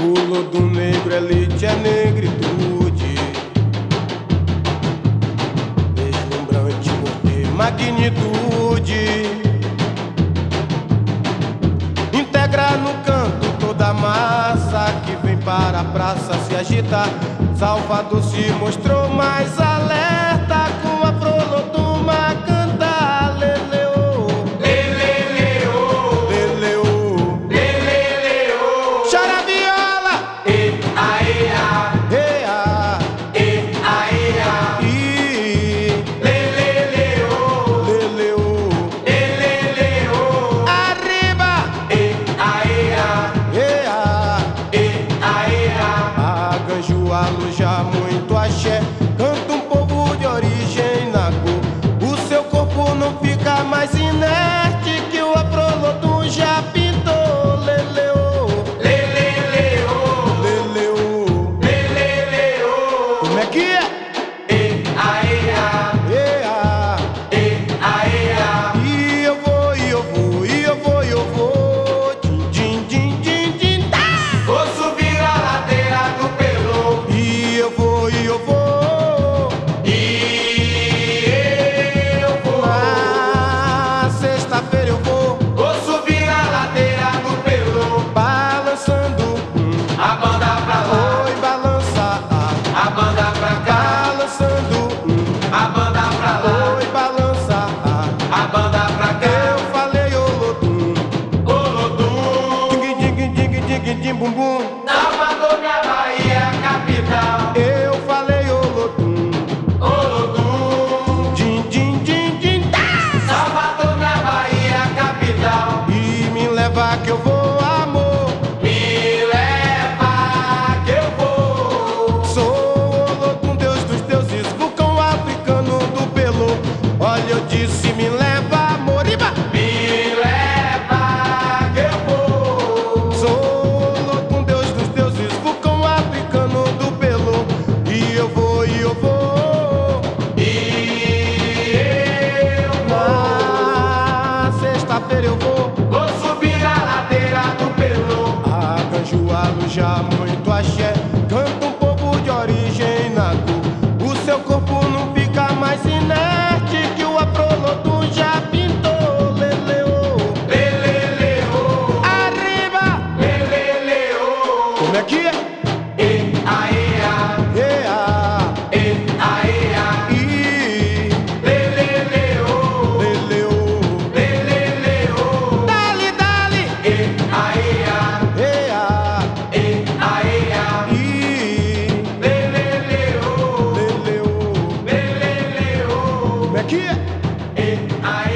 lodo negro, elite é negritude, deslumbrante por ter magnitude. Integra no canto toda a massa que vem para a praça se agitar. Salvador se mostrou mais alerta com a proloduma cantar. Leleô, Leleleô, leleô, leleleô. chora viola, E aê a, ea, e aê a. e Leleleô, leleô, leleleô. arriba, E aê a, ea, e aê a. Aganjoalo já muito axé, canta um povo de origem nagô. O seu corpo não fica mais inerte que o aprolodum já pintou. Leleô, Leleleô, leleô, leleleô. como é que é? E aê a, Ea, e aê a. e eu vou, e eu vou, e eu vou, e eu vou. Din, din, din, din, din, tá! Vou subir a ladeira do Pelô. E eu vou, e eu vou. E eu vou. Na sexta-feira eu vou Vou subir a ladeira do Pelô. balançando. A banda pra lá, Oi, balança. a banda pra cá. Balançando. A banda pra lá, Oi, balança. a banda pra cá. Eu falei olodum. Olodum, Dig, dig, dig, dig, dig, bum, bum. Salvador, minha Bahia, capital. Eu falei olodum. Olodum, Din, din, din, din, tá! Salvador, minha Bahia, capital. E me leva que eu vou, amor. Me leva que eu vou. Sou Olodum, Deus dos deuses, vulcão africano do Pelô. Olha, eu disse, me leva, Moriba. Me leva que eu vou. Sou Olodum, Deus dos deuses, vulcão africano do Pelô. E eu vou, e eu vou. E eu Na sexta-feira eu vou. vou subir a ladeira do Pelô. Aganjoalo já muito axé, canta um povo de origem nagô. O seu corpo não fica mais inerte que o aprolodum já pintou. Leleô, Leleleô, arriba, leleleô. como é que é? E aê a, Ea, e aê a. e Leleleô, leleô, leleleô. dali, dali, E aê a, ea, e aê a. e Leleleô, leleô, leleleô. como é que é? E aê